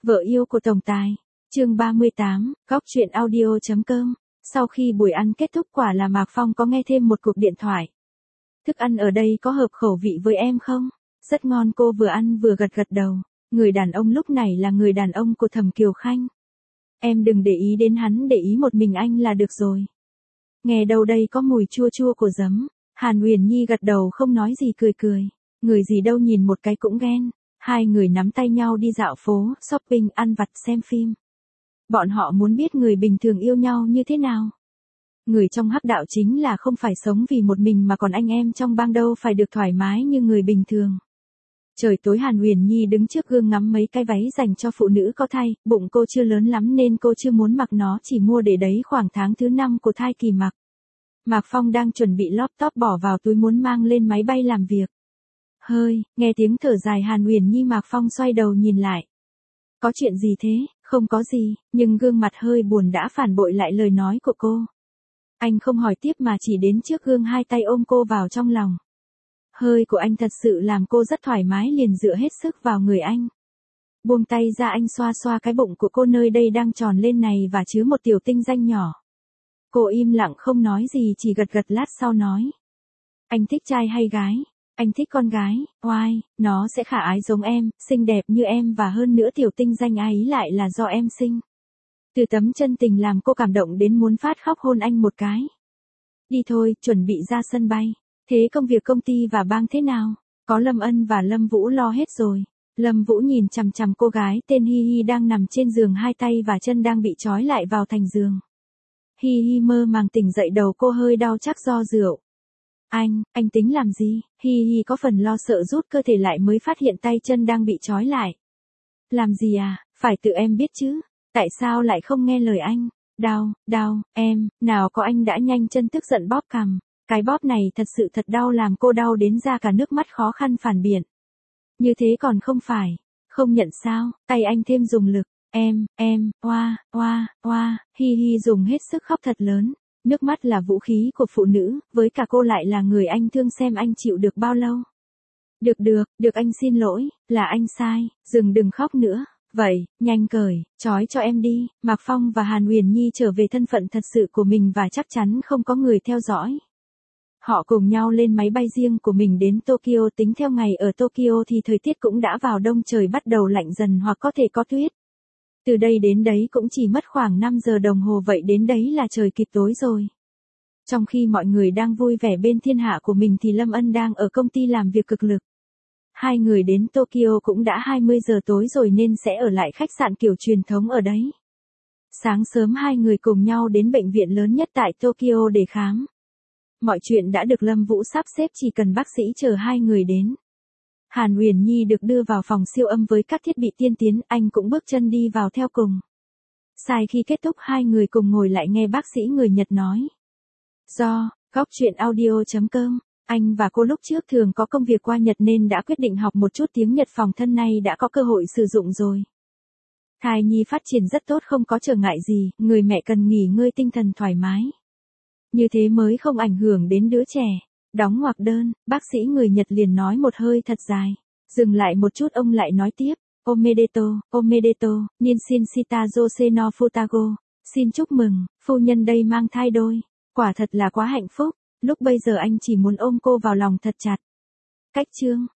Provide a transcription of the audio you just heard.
Vợ yêu của tổng tài. Chương 38, góc truyện audio.com. Sau khi buổi ăn kết thúc quả là Mạc Phong có nghe thêm một cuộc điện thoại. Thức ăn ở đây có hợp khẩu vị với em không? Rất ngon, cô vừa ăn vừa gật gật đầu. Người đàn ông lúc này là người đàn ông của Thẩm Kiều Khanh. Em đừng để ý đến hắn, để ý một mình anh là được rồi. Nghe đâu đây có mùi chua chua của giấm. Hàn Huyền Nhi gật đầu không nói gì, cười cười. Người gì đâu nhìn một cái cũng ghen. Hai người nắm tay nhau đi dạo phố, shopping, ăn vặt, xem phim. Bọn họ muốn biết người bình thường yêu nhau như thế nào. Người trong hắc đạo chính là không phải sống vì một mình, mà còn anh em trong bang đâu phải được thoải mái như người bình thường. Trời tối, Hàn Huyền Nhi đứng trước gương ngắm mấy cái váy dành cho phụ nữ có thai, bụng cô chưa lớn lắm nên cô chưa muốn mặc nó, chỉ mua để đấy khoảng tháng thứ 5 của thai kỳ mặc. Mạc Phong đang chuẩn bị laptop bỏ vào túi muốn mang lên máy bay làm việc. Hơi, nghe tiếng thở dài Hàn Huyền Nhi, Mạc Phong xoay đầu nhìn lại. Có chuyện gì thế? Không có gì, nhưng gương mặt hơi buồn đã phản bội lại lời nói của cô. Anh không hỏi tiếp mà chỉ đến trước gương hai tay ôm cô vào trong lòng. Hơi của anh thật sự làm cô rất thoải mái, liền dựa hết sức vào người anh. Buông tay ra, anh xoa xoa cái bụng của cô nơi đây đang tròn lên này và chứa một tiểu tinh danh nhỏ. Cô im lặng không nói gì, chỉ gật gật, lát sau nói. Anh thích trai hay gái? Anh thích con gái. Oai, nó sẽ khả ái giống em, xinh đẹp như em, và hơn nữa tiểu tinh danh ấy lại là do em sinh. Từ tấm chân tình làm cô cảm động đến muốn phát khóc, hôn anh một cái. Đi thôi, chuẩn bị ra sân bay. Thế công việc công ty và bang thế nào? Có Lâm Ân và Lâm Vũ lo hết rồi. Lâm Vũ nhìn chằm chằm cô gái tên Hi Hi đang nằm trên giường, hai tay và chân đang bị trói lại vào thành giường. Hi Hi mơ màng tỉnh dậy, đầu cô hơi đau chắc do rượu. Anh tính làm gì? Hi Hi có phần lo sợ rút cơ thể lại mới phát hiện tay chân đang bị trói lại. Làm gì à? Phải tự em biết chứ. Tại sao lại không nghe lời anh? Đau, em, nào có, anh đã nhanh chân tức giận bóp cằm. Cái bóp này thật sự thật đau, làm cô đau đến ra cả nước mắt, khó khăn phản biện. Như thế còn không phải. Không nhận sao? Tay anh thêm dùng lực. Em, oa, Hi Hi dùng hết sức khóc thật lớn. Nước mắt là vũ khí của phụ nữ, với cả cô lại là người anh thương, xem anh chịu được bao lâu. Được, anh xin lỗi, là anh sai, đừng khóc nữa. Vậy, nhanh cởi, trói cho em đi. Mạc Phong và Hàn Huyền Nhi trở về thân phận thật sự của mình và chắc chắn không có người theo dõi. Họ cùng nhau lên máy bay riêng của mình đến Tokyo. Tính theo ngày ở Tokyo thì thời tiết cũng đã vào đông, trời bắt đầu lạnh dần hoặc có thể có tuyết. Từ đây đến đấy cũng chỉ mất khoảng 5 giờ đồng hồ, vậy đến đấy là trời kịp tối rồi. Trong khi mọi người đang vui vẻ bên thiên hạ của mình thì Lâm Ân đang ở công ty làm việc cực lực. Hai người đến Tokyo cũng đã 20 giờ tối rồi nên sẽ ở lại khách sạn kiểu truyền thống ở đấy. Sáng sớm hai người cùng nhau đến bệnh viện lớn nhất tại Tokyo để khám. Mọi chuyện đã được Lâm Vũ sắp xếp, chỉ cần bác sĩ chờ hai người đến. Hàn Huyền Nhi được đưa vào phòng siêu âm với các thiết bị tiên tiến, anh cũng bước chân đi vào theo cùng. Sai khi kết thúc hai người cùng ngồi lại nghe bác sĩ người Nhật nói. Góc truyện audio.com, anh và cô lúc trước thường có công việc qua Nhật nên đã quyết định học một chút tiếng Nhật, phòng thân này đã có cơ hội sử dụng rồi. Thai nhi phát triển rất tốt, không có trở ngại gì, người mẹ cần nghỉ ngơi tinh thần thoải mái. Như thế mới không ảnh hưởng đến đứa trẻ. Đóng ngoặc đơn, bác sĩ người Nhật liền nói một hơi thật dài. Dừng lại một chút ông lại nói tiếp. Omedeto, Ninshin shita jose no futago. Xin chúc mừng, phu nhân đây mang thai đôi. Quả thật là quá hạnh phúc, lúc bây giờ anh chỉ muốn ôm cô vào lòng thật chặt. Cách chương.